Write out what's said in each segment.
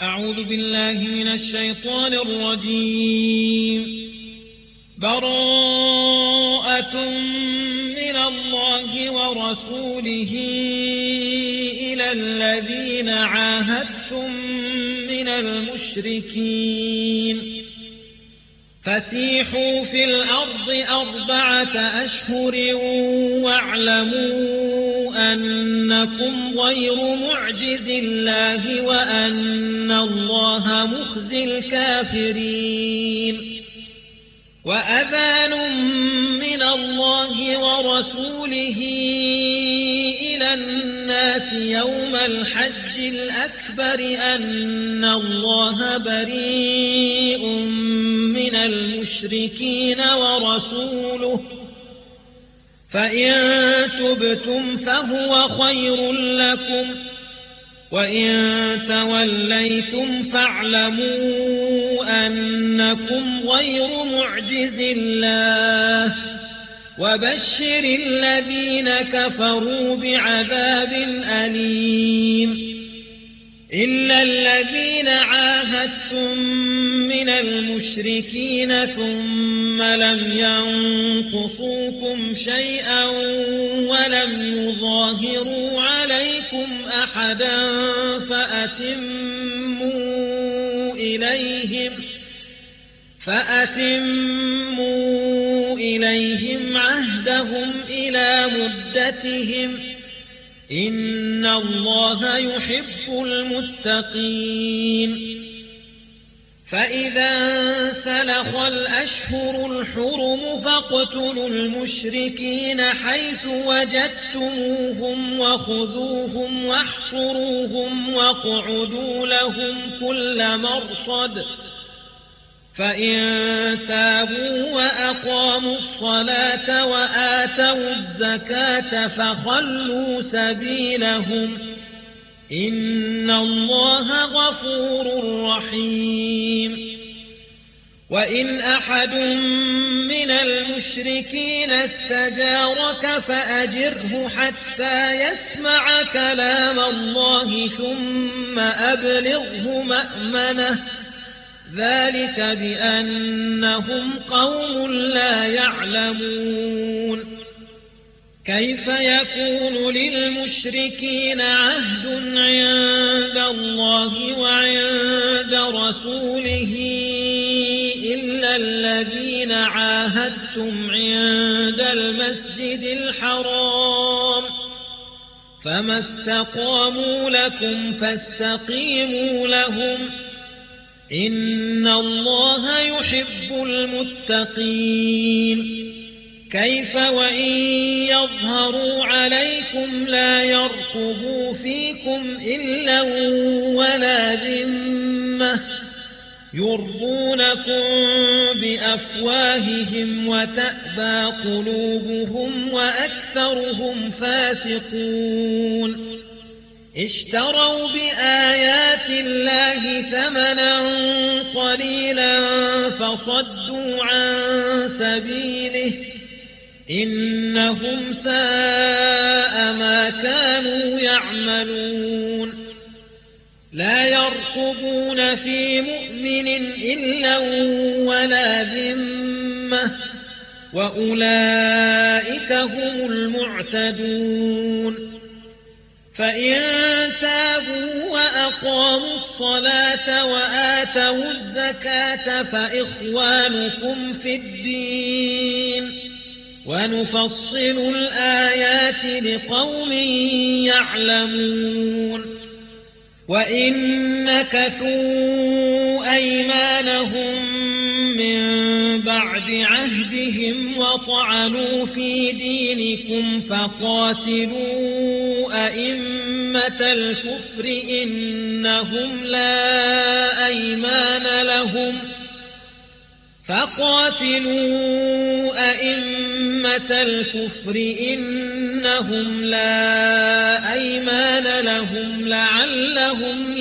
أعوذ بالله من الشيطان الرجيم. براءة من الله ورسوله إلى الذين عاهدتم من المشركين فسيحوا في الأرض 4 أشهر واعلموا أنكم غير معجز الله وأن الله مخزي الكافرين. وأذان من الله ورسوله إلى الناس يوم الحج الأكبر أن الله بريء من المشركين ورسوله، فإن تبتم فهو خير لكم، وإن توليتم فاعلموا أنكم غير معجز الله، وبشر الذين كفروا بعذاب أليم. إلا الذين عاهدتم من المشركين ثم لم ينقصوكم شيئا ولم يظاهروا عليكم أحدا فأتموا إليهم عهدهم إلى مدتهم، إن الله يحب المتقين. فإذا انسلخ الأشهر الحرم فاقتلوا المشركين حيث وجدتموهم وخذوهم واحصروهم واقعدوا لهم كل مرصد، فإن تابوا وأقاموا الصلاة وآتوا الزكاة فخلوا سبيلهم، إن الله غفور رحيم. وإن أحد من المشركين استجارك فأجره حتى يسمع كلام الله ثم أبلغه مأمنه، ذلك بأنهم قوم لا يعلمون. كيف يكون للمشركين عهد عند الله وعند رسوله إلا الذين عاهدتم عند المسجد الحرام، فما استقاموا لكم فاستقيموا لهم، إن الله يحب المتقين. كيف وإن يظهروا عليكم لا يرقبوا فيكم إلا ولا ذمة، يرضونكم بأفواههم وتأبى قلوبهم وأكثرهم فاسقون. اشتروا بآيات الله ثمنا قليلا فصدوا عن سبيله، إنهم ساء ما كانوا يعملون. لا يرقبون في مؤمن إلا ولا ذمة، وأولئك هم المعتدون. فإن تابوا وأقاموا الصلاة وآتوا الزكاة فإخوانكم في الدين، ونفصل الآيات لقوم يعلمون. وإن نكثوا أيمانهم من بعد عهدهم وطعنوا في دينكم فقاتلوا أئمة الكفر إنهم لا أيمان لهم لعلهم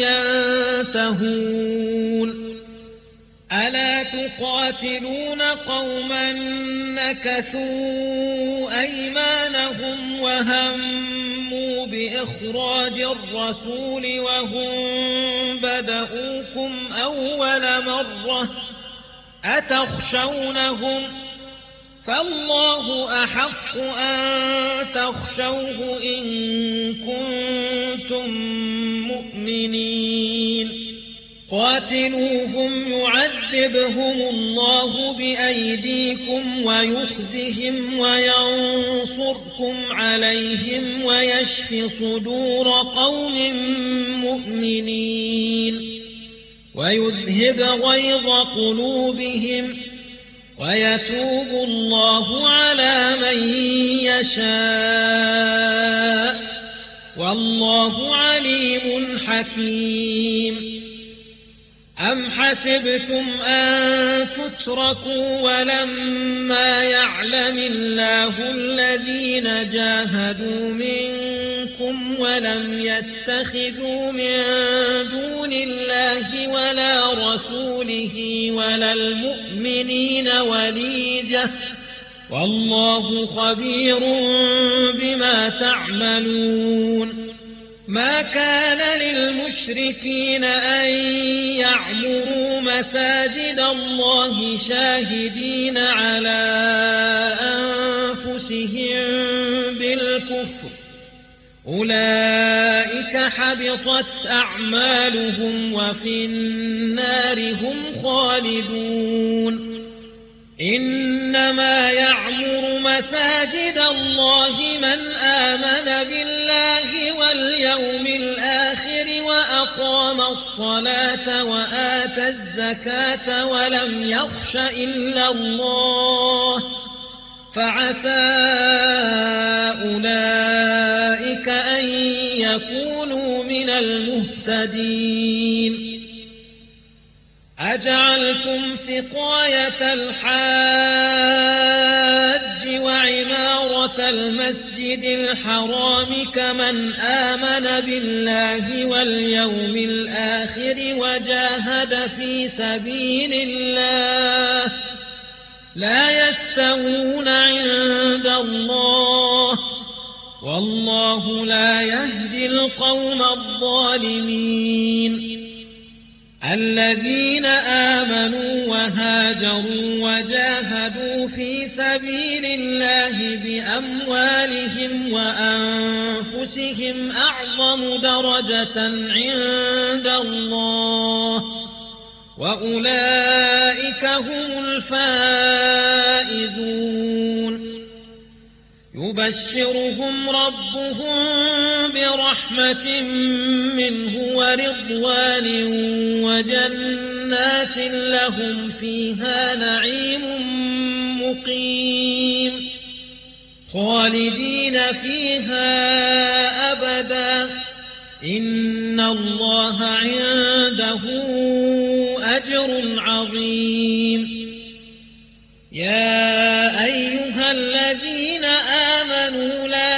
ينتهون. ألا تقاتلون قوما نكثوا أيمانهم وهموا بإخراج الرسول وهم بدؤوكم أول مرة أتخشونهم فالله أحق أن تخشوه إن كنتم مؤمنين قاتلوهم يعذبهم الله بأيديكم ويخزهم وينصركم عليهم ويشف صدور قوم مؤمنين ويذهب غيظ قلوبهم ويتوب الله على من يشاء والله عليم حكيم أم حسبتم أن تتركوا ولما يعلم الله الذين جاهدوا منكم ولم يتخذوا من دون الله ولا رسوله ولا المؤمنين وليجة والله خبير بما تعملون ما كان للمشركين أن يعمروا مساجد الله شاهدين على أنفسهم بالكفر أولئك حبطت أعمالهم وفي النار هم خالدون إنما يعمر مساجد الله من آمن بالله واليوم الآخر وأقام الصلاة وآتى الزكاة ولم يخش إلا الله فعسى أولئك أن يكونوا من المهتدين أجعلتم سقاية الحاج وعمارة المسجد الحرام كمن آمن بالله واليوم الآخر وجاهد في سبيل الله لا يستوون عند الله والله لا يهدي القوم الظالمين الذين آمنوا وهاجروا وجاهدوا في سبيل الله بأموالهم وأنفسهم أعظم درجة عند الله وأولئك هم الفائزون يبشرهم ربهم برحمة منه ورضوان وجنات لهم فيها نعيم مقيم خالدين فيها أبدا إن الله عنده أجر عظيم يا أيها الذين آمنوا لا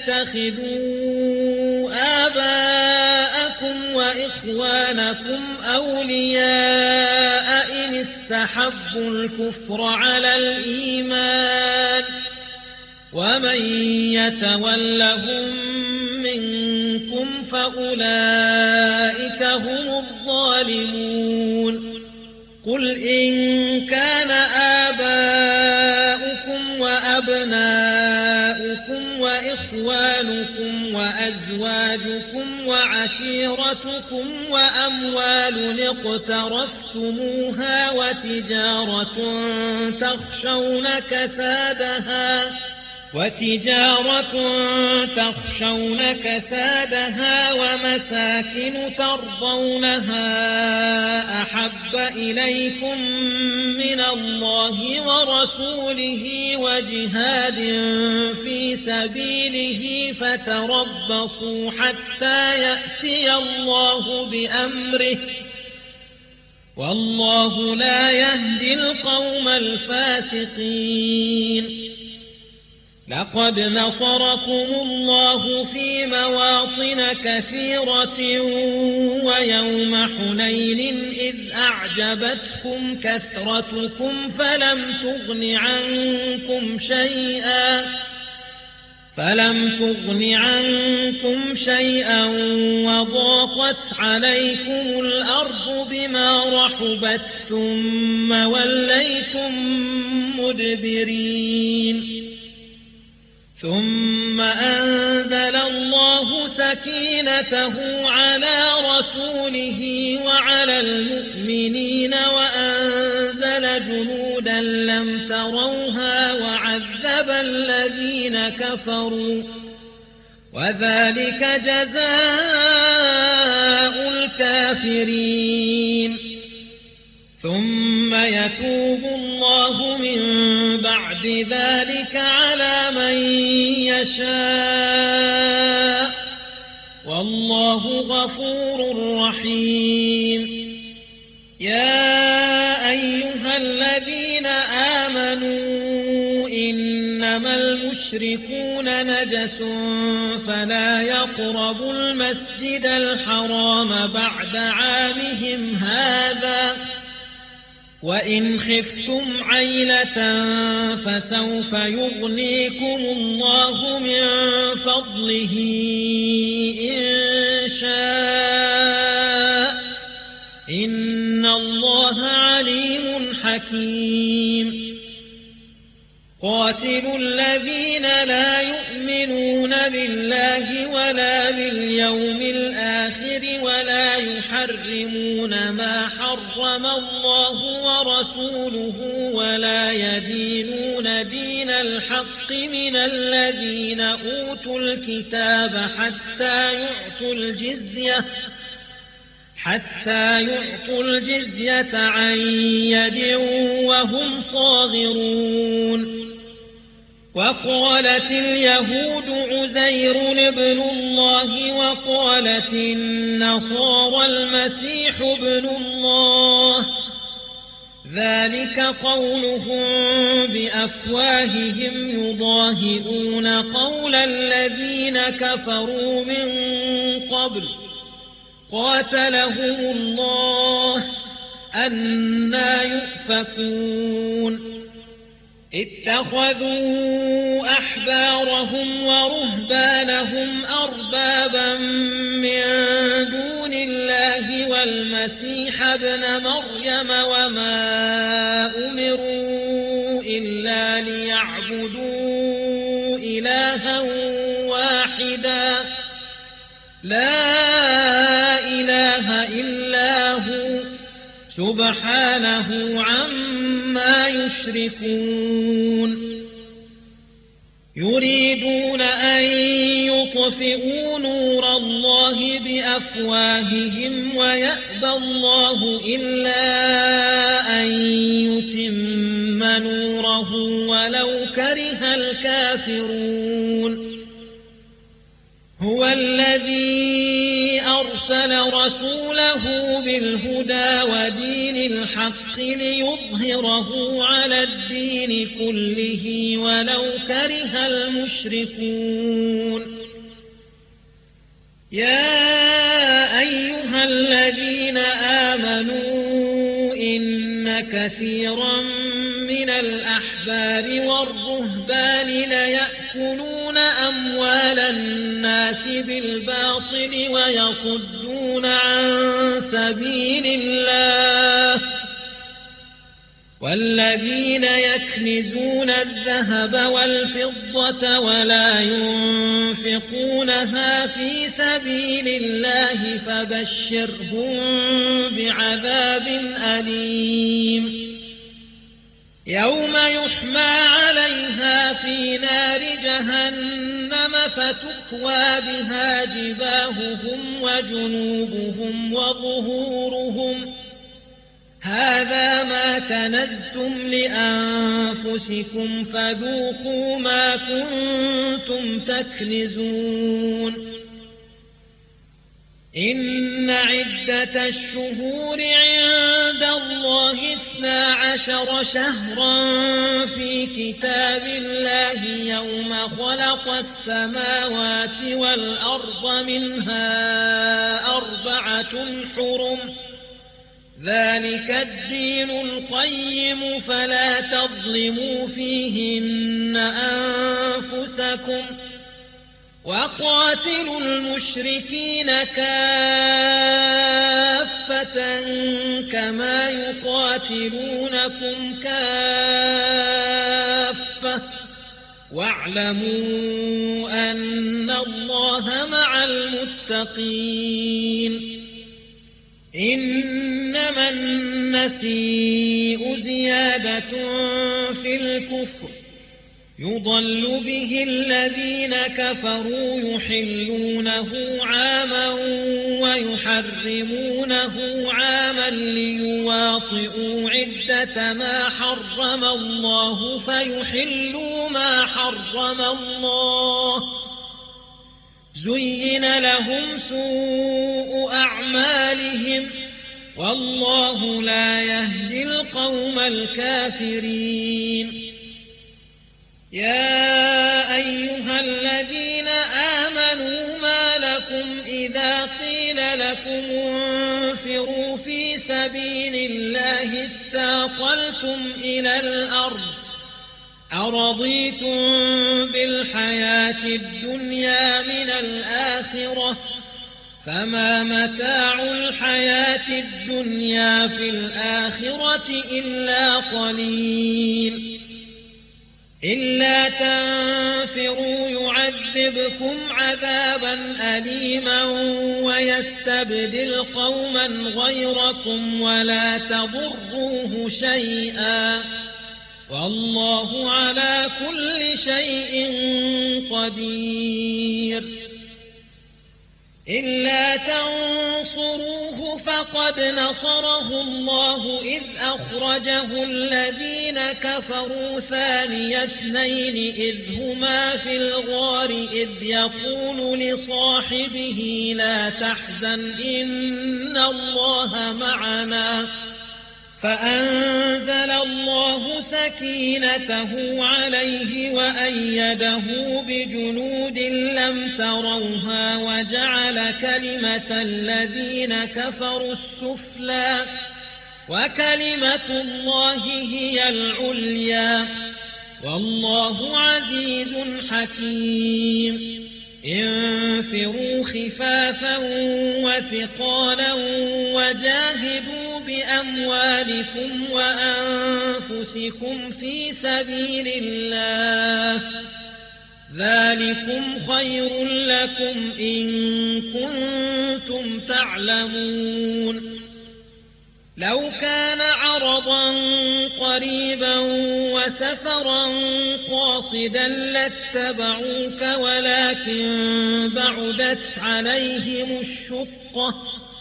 تتخذوا آباءكم وإخوانكم أولياء إن استحبوا الكفر على الإيمان ومن يتولهم منكم فأولئك هم الظالمون قل إن كان آباؤكم وأبناؤكم وإخوانكم وأزواجكم وعشيرتكم وأموال اقترفتموها وتجارة تخشون كسادها ومساكن ترضونها أحب إليكم من الله ورسوله وجهاد في سبيله فتربصوا حتى يأتي الله بأمره والله لا يهدي القوم الفاسقين لقد نصركم الله في مواطن كثيرة ويوم حنين إذ أعجبتكم كثرتكم فلم تغن عنكم شيئا فلم تغن عنكم شيئا وضاقت عليكم الأرض بما رحبت ثم وليتم مدبرين ثم أنزل الله سكينته على رسوله وعلى المؤمنين وأنزل جنودا لم تروها وعذب الذين كفروا وذلك جزاء الكافرين ثم يتوب الله من بعد ذلك على من يشاء والله غفور رحيم يا أيها الذين آمنوا إنما المشركون نجس فلا يقربوا المسجد الحرام بعد عامهم هذا وإن خفتم عيلة فسوف يغنيكم الله من فضله إن شاء إن الله عليم حكيم قاتلوا الذين لا يؤمنون بالله ولا باليوم الآخر ولا يحرمون ما حرم الله ورسوله ولا يدينون دين الحق من الذين أوتوا الكتاب حتى يعطوا الجزية عن يد وهم صاغرون وقالت اليهود عزير ابن الله وقالت النصارى المسيح ابن الله ذلك قولهم بأفواههم يضاهئون قول الذين كفروا من قبل قاتلهم الله أنى يؤفكون اتخذوا أحبارهم ورهبانهم أربابا من دون الله والمسيح ابن مريم وما أمروا إلا ليعبدوا إلها واحدا لا إله إلا هو سبحانه عما يشركون يريدون أن يطفئوا نور الله بأفواههم ويأبى الله إلا أن يتم نوره ولو كره الكافرون هو الذي أرسل رسوله بالهدى ودين الحق ليظهره على الدين كله ولو كره المشركون يا أيها الذين آمنوا إن كثيرا من الأحبار والرهبان ليأكلون أموال الناس بالباطل ويصدون عن سبيل الله والذين يكنزون الذهب والفضة ولا ينفقونها في سبيل الله فبشرهم بعذاب أليم يوم يحمى عليها في نار جهنم فتكوى بها جباههم وجنوبهم وظهورهم هذا ما كنزتم لأنفسكم فذوقوا ما كنتم تكنزون إن عدة الشهور عند الله 12 شهرا في كتاب الله يوم خلق السماوات والأرض منها 4 حرم ذلك الدين القيم فلا تظلموا فيهن أنفسكم وقاتلوا المشركين كافة كما يقاتلونكم كافة واعلموا أن الله مع المتقين. إنما النسيء زيادة في الكفر يضل به الذين كفروا يحلونه عاما ويحرمونه عاما ليواطئوا عدة ما حرم الله فيحلوا ما حرم الله. زين لهم سوء أعمالهم والله لا يهدي القوم الكافرين. يا أيها الذين آمنوا ما لكم إذا قيل لكم انفروا في سبيل الله اثاقلتم إلى الأرض أرضيتم بالحياة الدنيا من الآخرة فما متاع الحياة الدنيا في الآخرة إلا قليل. إلا تنفروا يعذبكم عذابا أليما ويستبدل قوما غيركم ولا تضروه شيئا والله على كل شيء قدير. إلا تنصروه فقد نصره الله إذ أخرجه الذين كفروا ثاني اثنين إذ هما في الغار إذ يقول لصاحبه لا تحزن إن الله معنا فأنزل الله سكينته عليه وأيده بجنود لم تروها وجعل كلمة الذين كفروا السفلى وكلمة الله هي العليا والله عزيز حكيم. انفروا خفافا وثقالا وجاهدوا بأموالكم وأنفسكم في سبيل الله ذلكم خير لكم إن كنتم تعلمون. لو كان عرضا قريبا وسفرا قاصدا لاتبعوك ولكن بعدت عليهم الشقة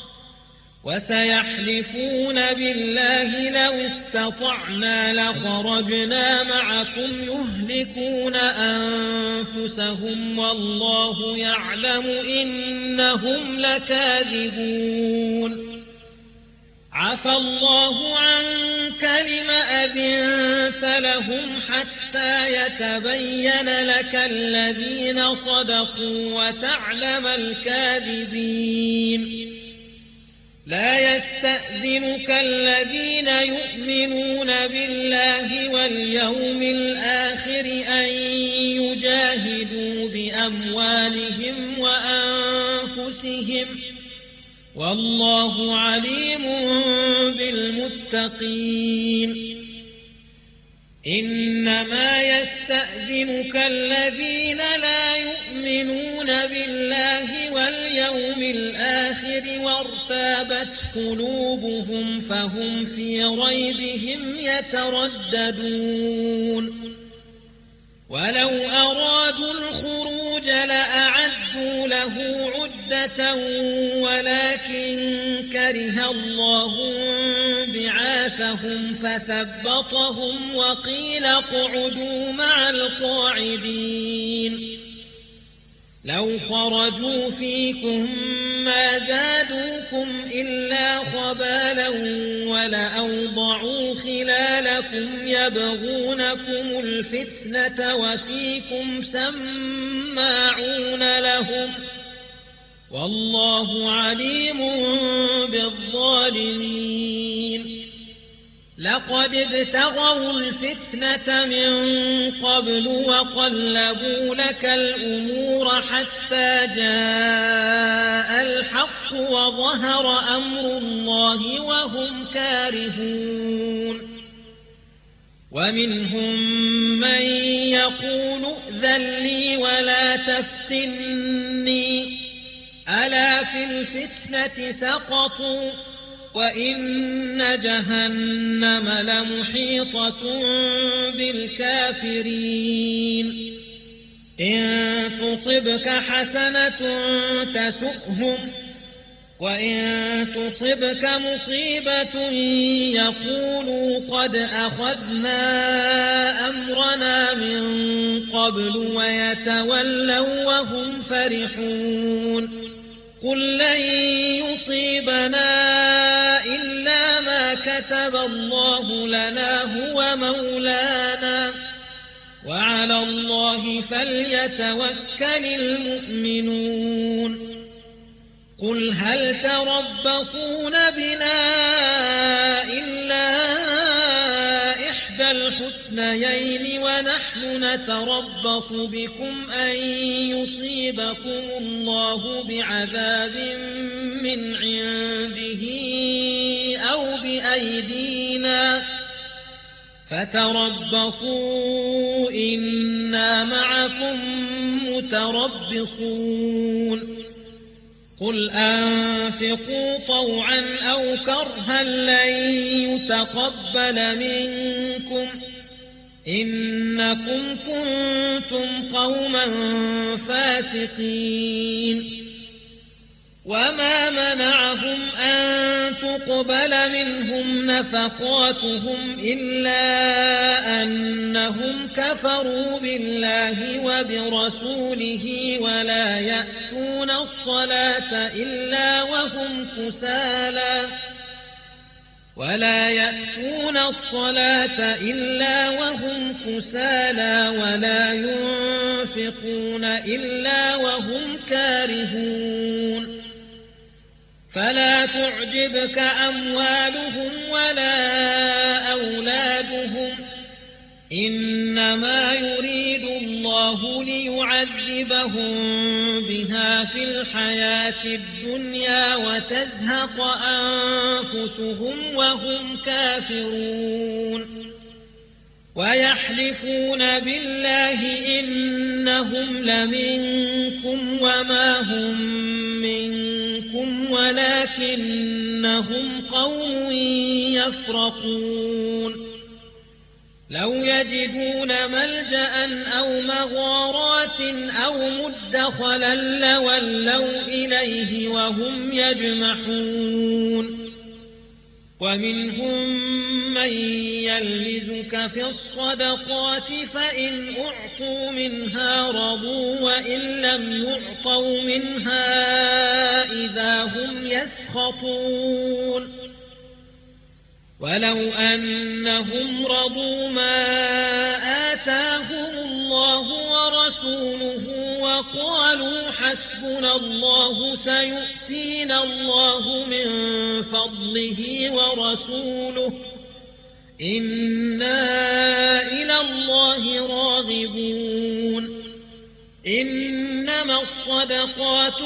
وسيحلفون بالله لو استطعنا لخرجنا معكم يهلكون أنفسهم والله يعلم إنهم لكاذبون. عفى الله عنك لم أذنت لهم حتى يتبين لك الذين صدقوا وتعلم الكاذبين. لا يستأذنك الذين يؤمنون بالله واليوم الآخر أن يجاهدوا بأموالهم وأنفسهم والله عليم بالمتقين. إنما يستأذنك الذين لا يؤمنون بالله واليوم الآخر وارتابت قلوبهم فهم في ريبهم يترددون. ولو أرادوا الخروج لأعدوا له عدة ولكن كره الله بعاثهم فثبطهم وقيل اقعدوا مع القاعدين. لو خرجوا فيكم ما زادوكم إلا خبالا ولأوضعوا خلالكم يبغونكم الفتنة وفيكم سماعون لهم والله عليم بالظالمين. لقد ابتغوا الفتنة من قبل وقلبوا لك الأمور حتى جاء الحق وظهر أمر الله وهم كارهون ومنهم من يقول ائذن لي ولا تفتني ألا في الفتنة سقطوا وإن جهنم لمحيطة بالكافرين إن تصبك حسنة تسؤهم وإن تصبك مصيبة يقولوا قد أخذنا أمرنا من قبل ويتولوا وهم فرحون قل لن يصيبنا إلا ما كتب الله لنا هو مولانا وعلى الله فليتوكل المؤمنون قل هل تربصون بنا إلا إحدى الحسنيين ونحن نتربص بكم أن يصيبكم الله بعذاب من عنده أو بأيدينا فتربصوا إنا معكم متربصون قل أنفقوا طوعا أو كرها لن يتقبل منكم إنكم كنتم قوما فاسقين وما منعهم أن تقبل منهم نفقاتهم إلا أنهم كفروا بالله وبرسوله ولا يأتون الصلاة إلا وهم كسالى ولا ينفقون إلا وهم كارهون فلا تعجبك أموالهم ولا أولادهم إنما يريد الله ليعذبهم بها في الحياة الدنيا وتزهق أنفسهم وهم كافرون ويحلفون بالله إنهم لمنكم وما هم منكم ولكنهم قوم يفرقون لو يجدون ملجأ أو مغارات أو مدخلا لولوا إليه وهم يجمحون ومنهم من يلمزك في الصدقات فإن أعطوا منها رضوا وإن لم يعطوا منها إذا هم يسخطون ولو أنهم رضوا ما آتاهم الله ورسوله وقالوا حسبنا الله سيؤتينا الله من فضله ورسوله إنا إلى الله راغبون إنما الصدقات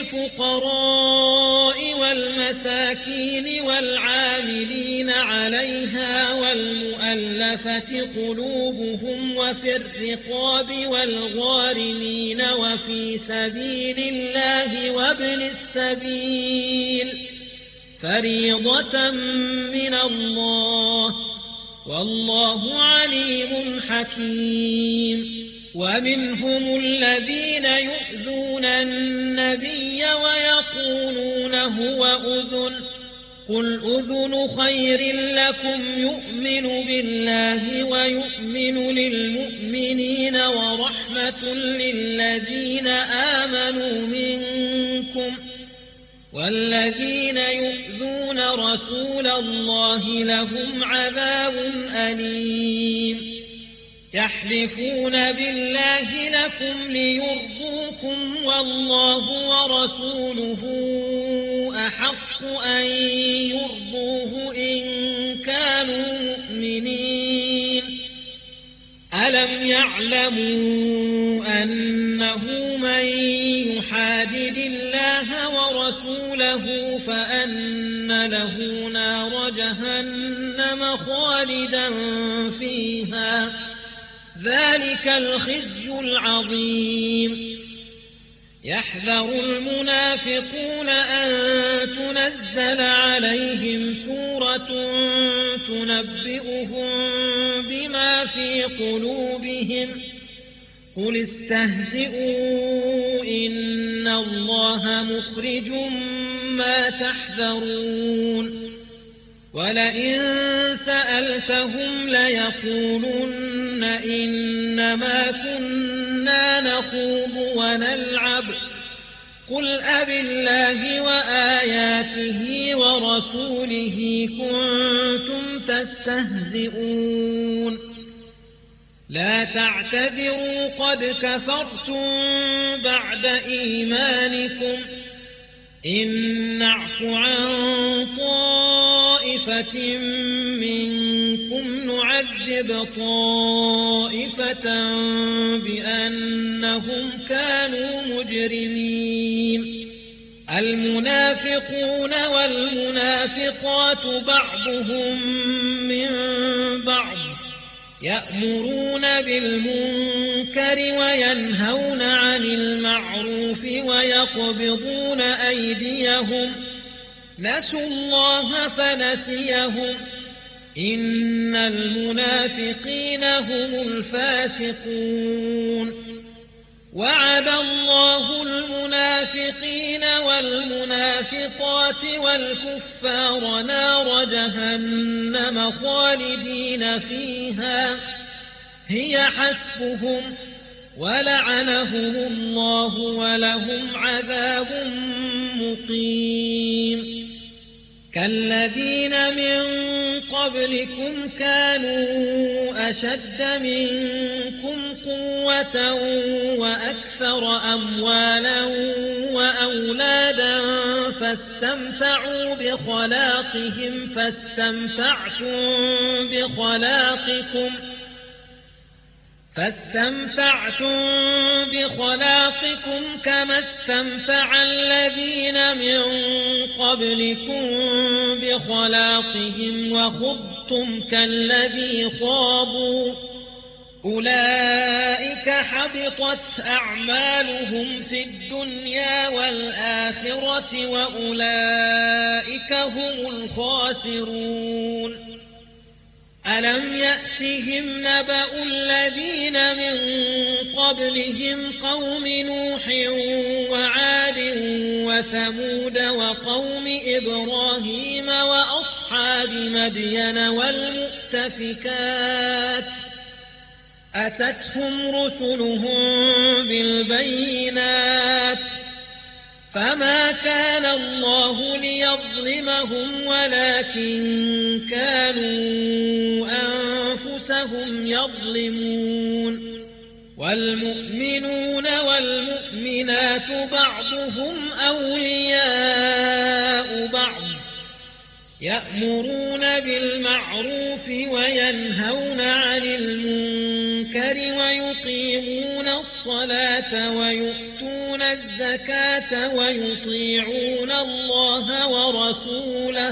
للفقراء والمساكين والعاملين عليها والمؤلفة قلوبهم وفي الرقاب والغارمين وفي سبيل الله وابن السبيل فريضة من الله والله عليم حكيم ومنهم الذين يؤذون النبي ويقولون هو أذن قل أذن خير لكم يؤمن بالله ويؤمن للمؤمنين ورحمة للذين آمنوا منكم والذين يؤذون رسول الله لهم عذاب أليم يحلفون بالله لكم ليرضوكم والله ورسوله أحق أن يرضوه إن كانوا يعلموا أنه من يحادد الله ورسوله فأن له نار جهنم خالدا فيها ذلك الخزي العظيم يحذر المنافقون أن تنزل عليهم سورة تنبئهم بما في قلوبهم قل استهزئوا إن الله مخرج ما تحذرون ولئن سألتهم ليقولن إنما كنا نخوض ونلعب قل أبالله وآياته ورسوله كنتم تستهزئون لا تعتذروا قد كفرتم بعد إيمانكم إن نعف عن طائفة منكم نعذب طائفة بأنهم كانوا مجرمين المنافقون والمنافقات بعضهم من بعض يأمرون بالمنكر وينهون عن المعروف ويقبضون أيديهم نسوا الله فنسيهم إن المنافقين هم الفاسقون وعد الله المنافقين والمنافقات والكفار نار جهنم خالدين فيها هي حسبهم ولعنهم الله ولهم عذاب مقيم كالذين من قبلكم كانوا أشد منكم قوة وأكثر أموالا وأولادا فاستمتعوا بخلاقكم كما استمتع الذين من قبلكم بخلاقهم وخضتم كالذي خاضوا أولئك حبطت أعمالهم في الدنيا والآخرة وأولئك هم الخاسرون ألم يأتهم نبأ الذين من قبلهم قوم نوح وعاد وثمود وقوم إبراهيم وأصحاب مدين والمؤتفكات أتتهم رسلهم بالبينات فما كان الله ليظلمهم ولكن كانوا أنفسهم يظلمون والمؤمنون والمؤمنات بعضهم أولياء بعض يأمرون بالمعروف وينهون عن المنكر ويقيمون الصلاة ويؤتون الزكاة ويطيعون الله ورسوله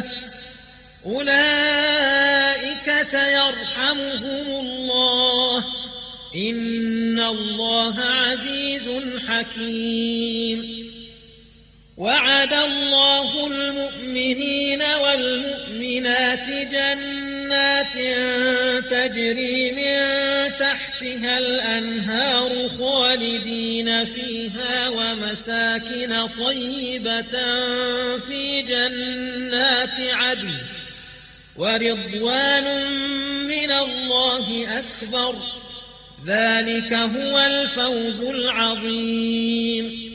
أولئك سيرحمهم الله إن الله عزيز حكيم وعد الله المؤمنين والمؤمنات جنات تجري من تحتها الأنهار خالدين فيها ومساكن طيبة في جنات عدن ورضوان من الله أكبر ذلك هو الفوز العظيم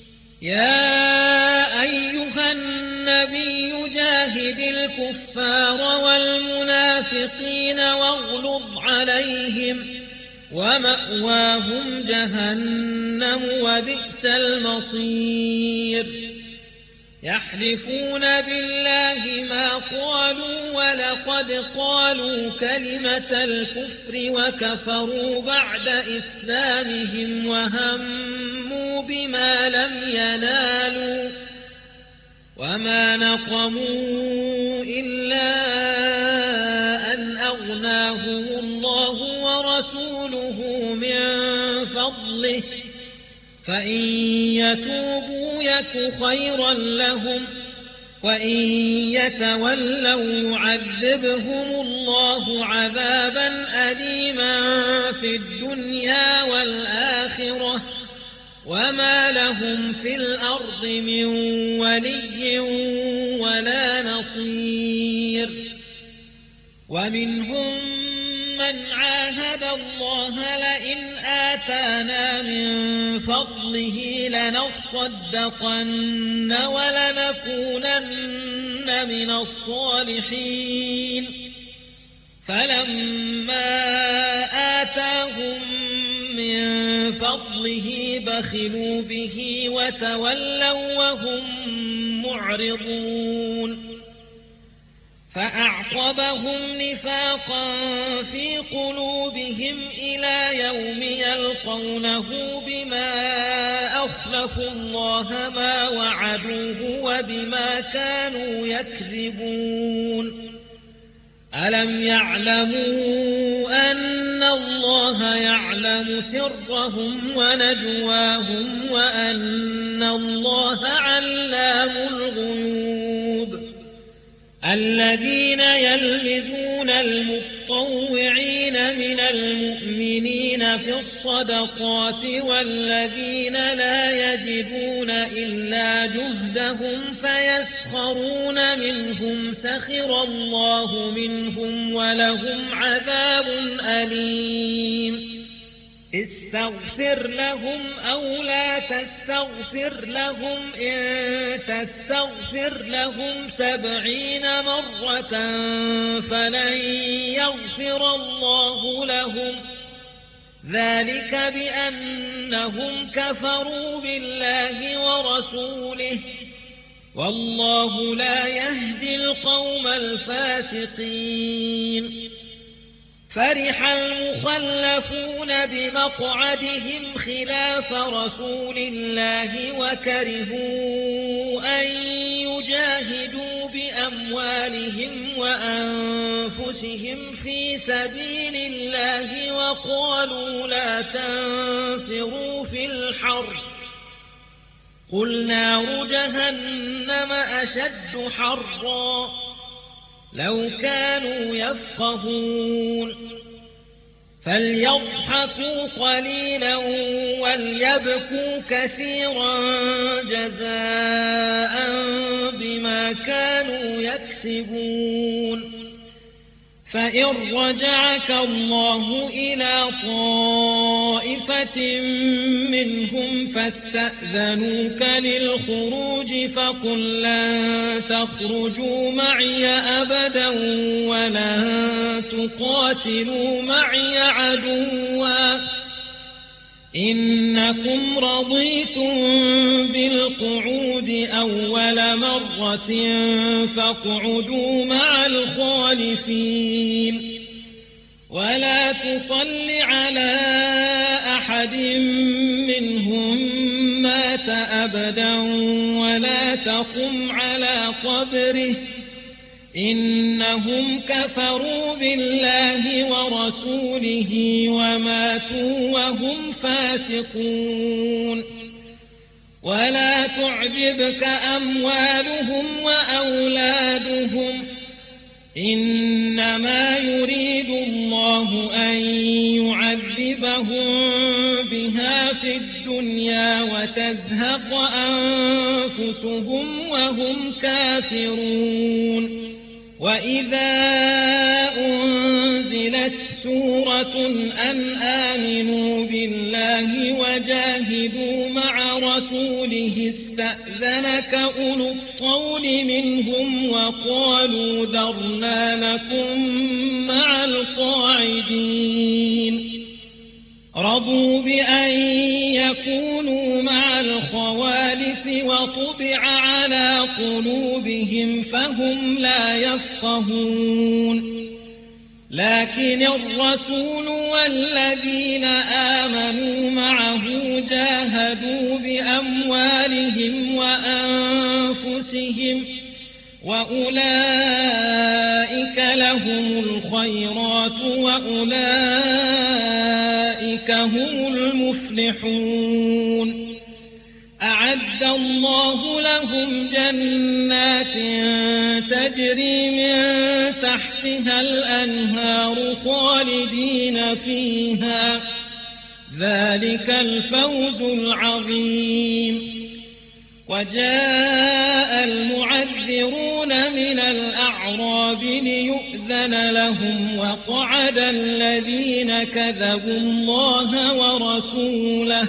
يا أيها النبي جاهد الكفار والمنافقين واغلظ عليهم ومأواهم جهنم وبئس المصير يحلفون بالله ما قالوا ولقد قالوا كلمة الكفر وكفروا بعد إسلامهم وهموا بما لم ينالوا وما نقموا إلا أن أغناهم الله ورسوله من فضله فإن يتوبوا يك خيرا لهم وإن يتولوا يعذبهم الله عذابا أليما في الدنيا والآخرة وما لهم في الأرض من ولي ولا نصير ومنهم من عاهد الله لئن آتانا من فضله لنصدقن ولنكونن من الصالحين فلما آتاهم من فضله بخلوا به وتولوا وهم معرضون فأعقبهم نفاقا في قلوبهم إلى يوم يلقونه بما أخلفوا الله ما وعدوه وبما كانوا يكذبون ألم يعلموا أن الله يعلم سرهم ونجواهم وأن الله علام الغيوب الذين يلمزون المطوعين من المؤمنين في الصدقات والذين لا يجدون إلا جهدهم فيسخرون منهم سخر الله منهم ولهم عذاب أليم استغفر لهم أو لا تستغفر لهم إن تستغفر لهم 70 مرة فلن يغفر الله لهم ذلك بأنهم كفروا بالله ورسوله والله لا يهدي القوم الفاسقين فرح المخلفون بمقعدهم خلاف رسول الله وكرهوا أن يجاهدوا بأموالهم وأنفسهم في سبيل الله وقالوا لا تنفروا في الحر قل نار جهنم أشد حرا لو كانوا يفقهون فليضحكوا قليلا وليبكوا كثيرا جزاء بما كانوا يكسبون فإن رجعك الله إلى طائفة منهم فاستأذنوك للخروج فقل لن تخرجوا معي أبدا ولن تقاتلوا معي عدوا إنكم رضيتم بالقعود أول مرة فاقعدوا مع الخالفين ولا تصل على أحد منهم مات أبدا ولا تقم على قبره إنهم كفروا بالله ورسوله وماتوا وهم فاسقون ولا تعجبك أموالهم وأولادهم إنما يريد الله أن يعذبهم بها في الدنيا وتزهق أنفسهم وهم كافرون وإذا أنزلت سورة أن آمنوا بالله وجاهدوا مع رسوله استأذنك أولو الطول منهم وقالوا ذرنا نكن مع القاعدين رضوا بأن يكونوا مع الخوالف وطبع على قلوبهم فهم لا يفقهون لكن الرسول والذين آمنوا معه جاهدوا بأموالهم وأنفسهم وأولئك لهم الخيرات وأولئك هم المفلحون أعد الله لهم جنات تجري من تحتها الأنهار خالدين فيها ذلك الفوز العظيم وجاء المعذرون من الأعراب ليؤذن لهم وقعد الذين كذبوا الله ورسوله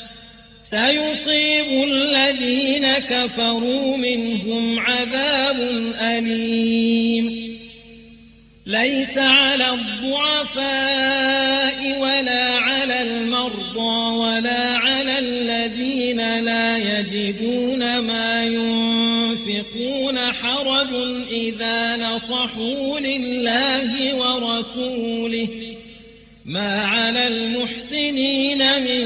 سيصيب الذين كفروا منهم عذاب أليم ليس على الضعفاء ولا على المرضى ولا على الذين لا يجدون ما ينفقون حرج إذا نصحوا لله ورسوله ما على المحسنين من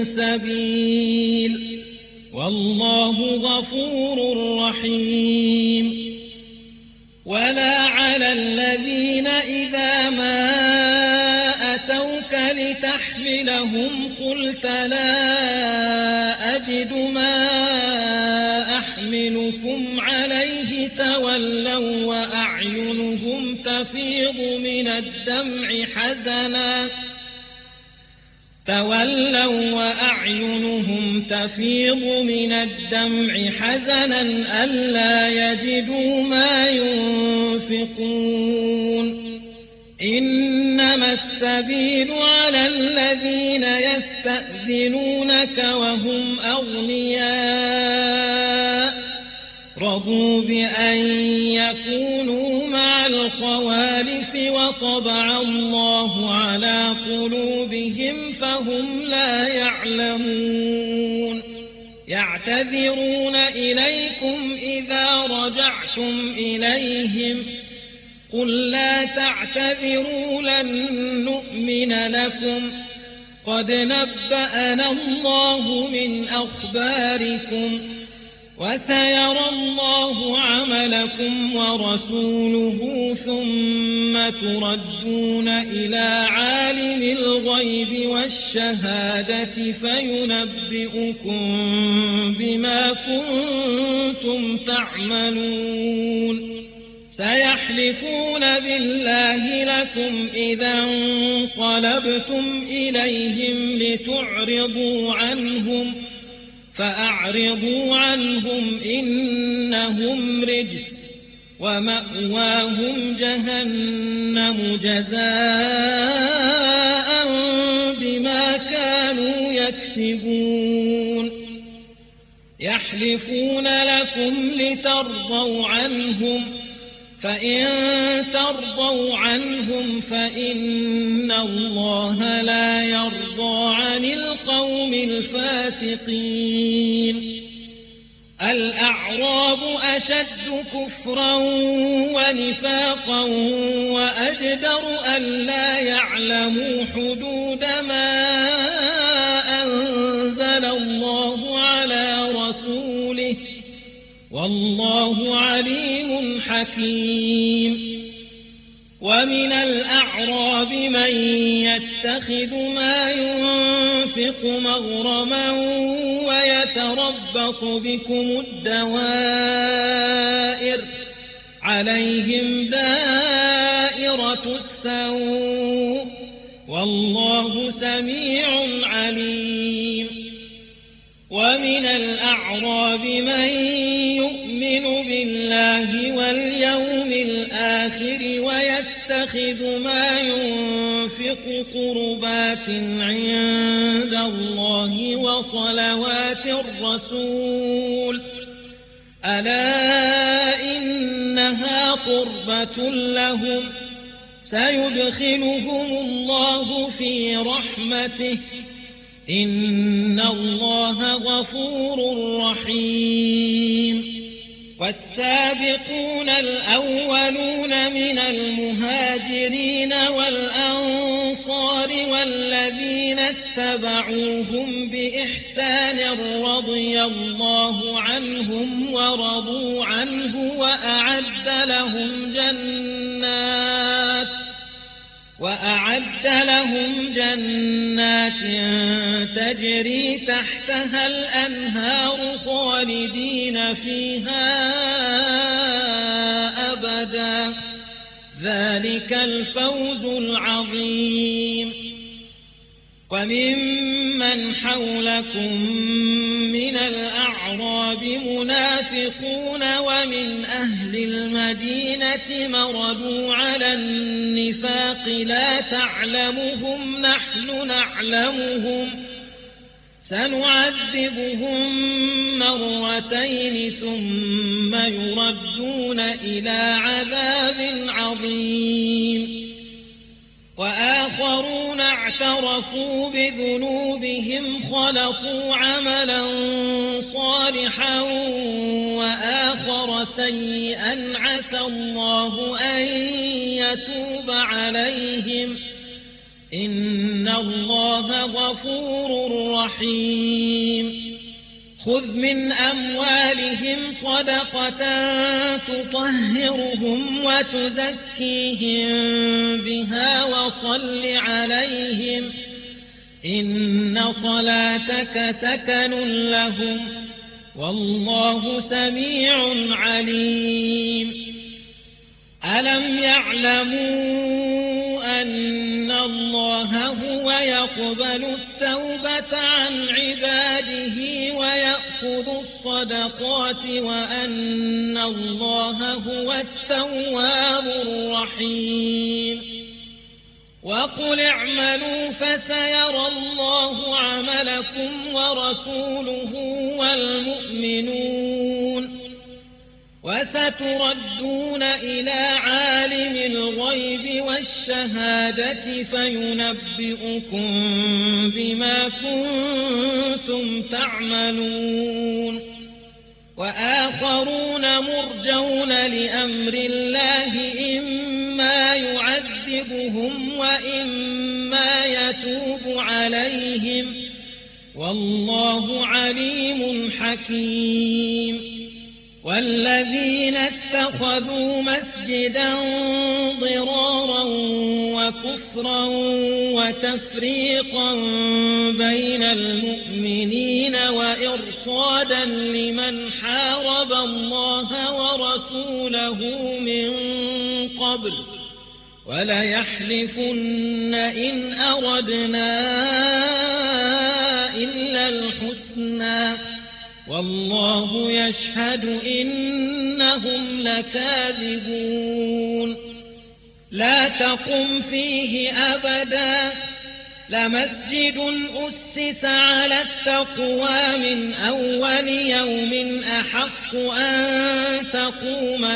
سبيل والله غفور رحيم ولا على الذين إذا ما أتوك لتحملهم قلت لا أجد ما أحملكم عليه تولوا وأعينهم تفيض من الدمع حزنا ألا يجدوا ما ينفقون إنما السبيل على الذين يستأذنونك وهم أغنياء رضوا بأن يكونوا مع الخوالف وطبع الله على قلوبهم فهم لا يعلمون يعتذرون إليكم إذا رجعتم إليهم قل لا تعتذروا لن نؤمن لكم قد نبأنا الله من أخباركم وسيرى الله عملكم ورسوله ثم تردون إلى عالم الغيب والشهادة فينبئكم بما كنتم تعملون سيحلفون بالله لكم إذا انقلبتم إليهم لتعرضوا عنهم فأعرضوا عنهم إنهم رجس ومأواهم جهنم جزاء بما كانوا يكسبون يحلفون لكم لترضوا عنهم فإن ترضوا عنهم فإن الله لا يرضى عن القوم الفاسقين الأعراب أشد كفرا ونفاقا وأجدر ألا يعلموا حدود ما أنزل الله على رسوله والله عليم حكيم ومن الأعراب من يتخذ ما ينفق مغرما ويتربص بكم الدوائر عليهم دائرة السوء والله سميع عليم ومن الأعراب من يؤمن بالله واليوم الآخر ويتخذ ما ينفق قربات عند الله وصلوات الرسول ألا إنها قربة لهم سيدخلهم الله في رحمته إن الله غفور رحيم والسابقون الأولون من المهاجرين والأنصار والذين اتبعوهم بإحسان رضي الله عنهم ورضوا عنه وأعد لهم جنات تجري تحتها الأنهار خالدين فيها أبدا ذلك الفوز العظيم. وممن حولكم من الأعراب منافقون ومن أهل المدينة مردوا على النفاق لا تعلمهم نحن نعلمهم سنعذبهم مرتين ثم يردون إلى عذاب عظيم. وآخرون اعترفوا بذنوبهم خلطوا عملا صالحا وآخر سيئا عسى الله أن يتوب عليهم إن الله غفور رحيم. خذ من أموالهم صدقة تطهرهم وتزكيهم بها وصل عليهم إن صلاتك سكن لهم والله سميع عليم. ألم يعلموا أن الله هو يقبل التوبة عن عباده ويأخذ الصدقات وأن الله هو التواب الرحيم. وقل اعملوا فسيرى الله عملكم ورسوله والمؤمنون وستردون إلى عالم الغيب والشهادة فينبئكم بما كنتم تعملون. وآخرون مرجون لأمر الله إما يعذبهم وإما يتوب عليهم والله عليم حكيم. والذين اتخذوا مسجدا ضرارا وكفرا وتفريقا بين المؤمنين وإرصادا لمن حارب الله ورسوله من قبل وليحلفن إن أردنا إلا الحسنى والله يشهد إنهم لكاذبون. لا تقم فيه أبدا لمسجد أسس على التقوى من أول يوم أحق أن تقوم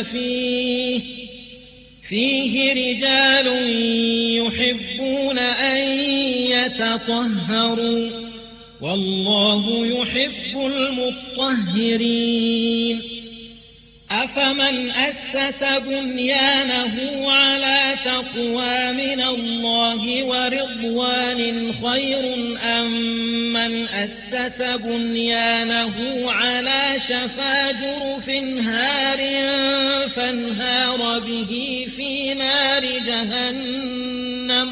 فيه رجال يحبون أن يتطهروا والله يحب المطهرين. أفمن أسس بنيانه على تقوى من الله ورضوان خير أم من أسس بنيانه على شفا جرف هار فانهار به في نار جهنم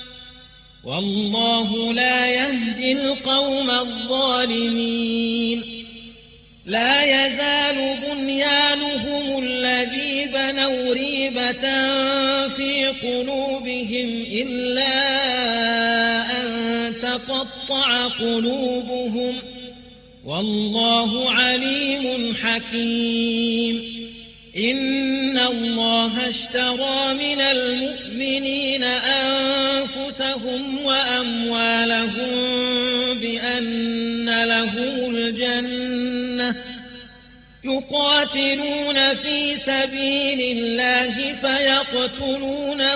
والله لا يهدي القوم الظالمين. لا يزال بنيانهم الذي بنوا ريبة في قلوبهم إلا أن تقطع قلوبهم والله عليم حكيم. إن الله اشترى من المؤمنين أنفسهم وأموالهم بأن لهم الجنة يقاتلون في سبيل الله فيقتلون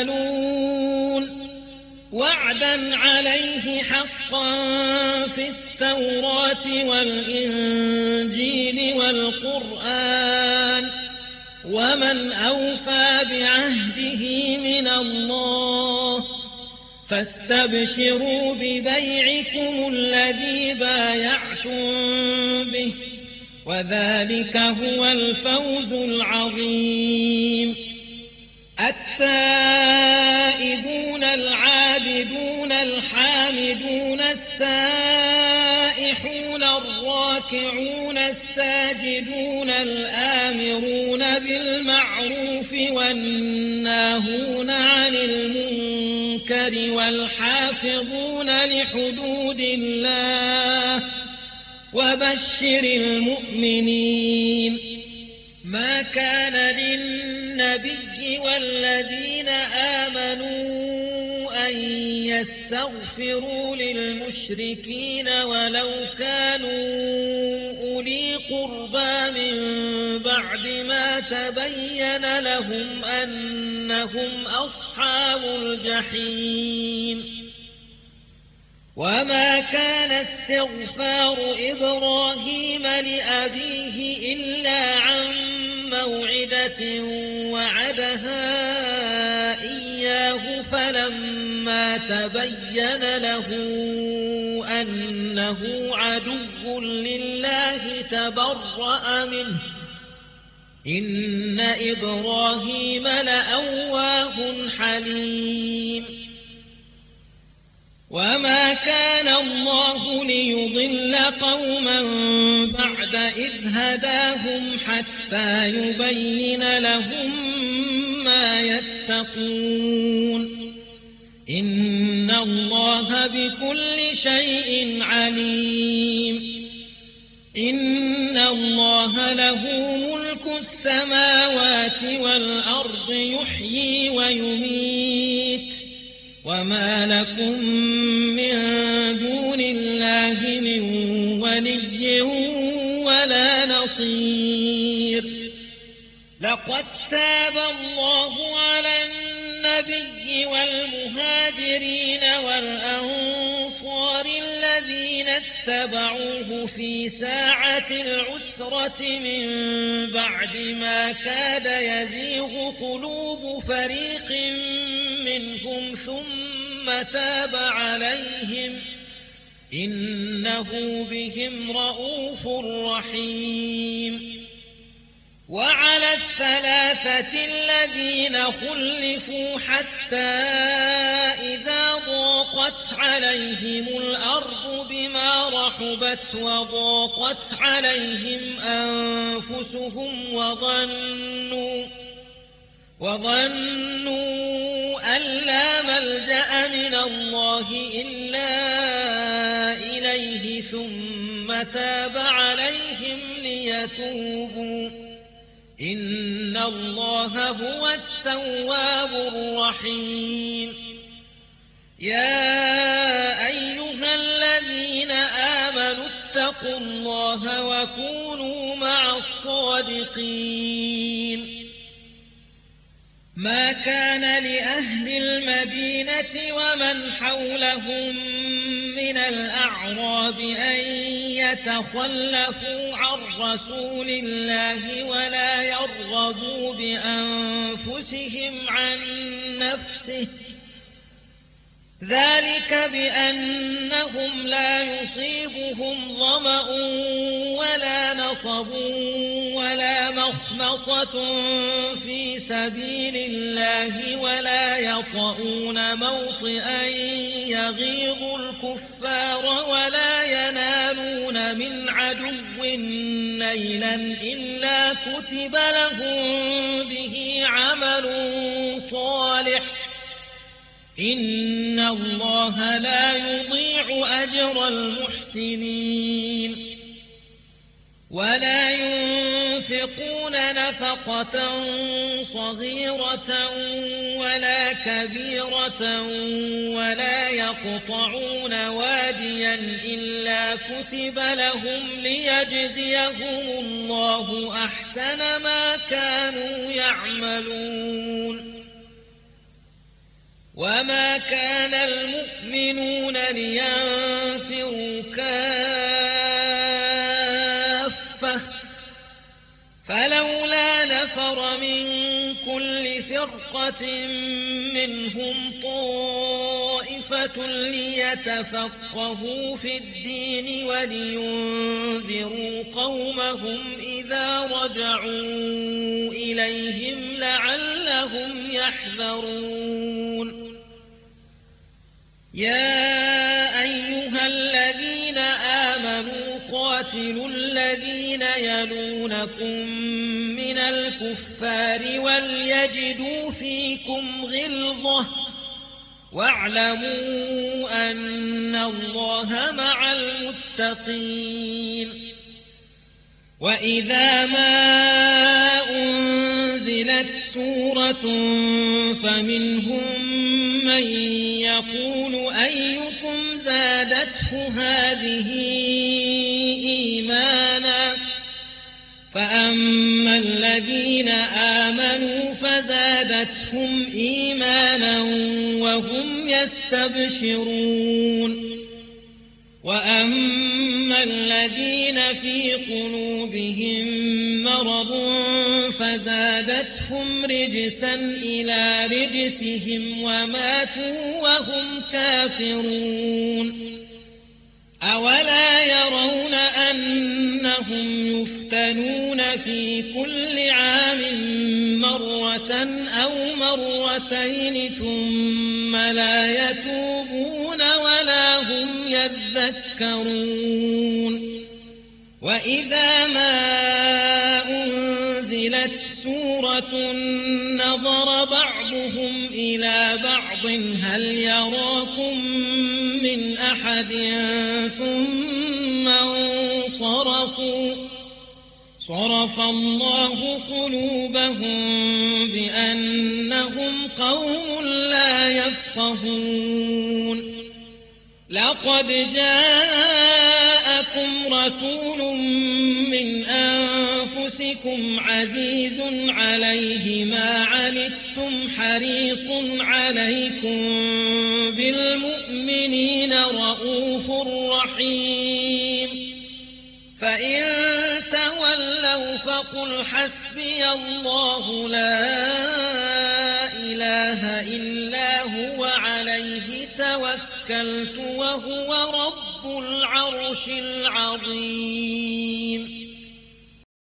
ويقتلون وعدا عليه حقا في التوراة والإنجيل والقرآن ومن أوفى بعهده من الله فاستبشروا ببيعكم الذي بايعتم به وذلك هو الفوز العظيم. التائبون العابدون الحامدون السائحون الراكعون الساجدون الآمرون بالمعروف والناهون عن المنكر والحافظون لحدود الله وبشر المؤمنين. ما كان للنبي والذين آمنوا أن يستغفروا للمشركين ولو كانوا أولي قربى من بعد ما تبين لهم أنهم أصحاب الجحيم. وما كان استغفار إبراهيم لأبيه إلا عن موعدة وعدها إياه فلما تبين له أنه عدو لله تبرأ منه إن إبراهيم لأواه حليم. وما كان الله ليضل قوما بعد إذ هداهم حتى يبين لهم ما يتقون إن الله بكل شيء عليم. إن الله له ملك السماوات والأرض يحيي ويميت وما لكم من دون الله من ولي ولا نصير. لقد تاب الله على النبي والمهاجرين والأنصار الذين اتبعوه في ساعة العسرة من بعد ما كاد يزيغ قلوب فريق منهم ثم تاب عليهم إنه بهم رءوف رحيم. وعلى الثلاثة الذين خلفوا حتى إذا ضاقت عليهم الأرض بما رحبت وضاقت عليهم أنفسهم وظنوا أن لا ملجأ من الله إلا إليه ثم تاب عليهم ليتوبوا إن الله هو التواب الرحيم. يا أيها الذين آمنوا اتقوا الله وكونوا مع الصادقين. ما كان لأهل المدينة ومن حولهم من الأعراب أن يتخلفوا عن رسول الله ولا يرغبوا بأنفسهم عن نفسه ذلك بأنهم لا يصيبهم ظمأ ولا نصب ولا مخمصة في سبيل الله ولا يطؤون موطئا يغيظ الكفار ولا ينالون من عدو نيلا إلا كتب لهم به عمل صالح إن الله لا يضيع أجر المحسنين. ولا ينفقون نفقة صغيرة ولا كبيرة ولا يقطعون واديا إلا كتب لهم ليجزيهم الله أحسن ما كانوا يعملون. وما كان المؤمنون لينفروا كافرين فرقة منهم طائفة ليتفقهوا في الدين ولينذروا قومهم إذا رجعوا إليهم لعلهم يحذرون يا أيها الذين آمنوا قاتلوا الذين يلونكم من الكفار وليجدوا فيكم غلظة واعلموا أن الله مع المتقين وإذا ما أنزلت سورة فمنهم من يقول أيكم زادته هذه إيمانا فأما الذين آمنوا فزادتهم إيمانا وهم يستبشرون وأما الذين في قلوبهم مرض فزادتهم رجسا إلى رجسهم وماتوا وهم كافرون أولا يرون أنهم يفتنون في كل عام مرة أو مرتين ثم لا يتوبون ولا هم يذكرون وإذا ما أنزلت سورة نظر بعضهم إلى بعض هل يراكم من أحد ثم انصرفوا صرف الله قلوبهم بأنهم قوم لا يفقهون لقد جاءكم رسول من أنفسكم عزيز عليه ما عنتم حريص عليكم بالمؤمنين رؤوف رحيم فإن تولوا فقل حسبي الله لا إله إلا هو عليه توكلت وهو رب العرش العظيم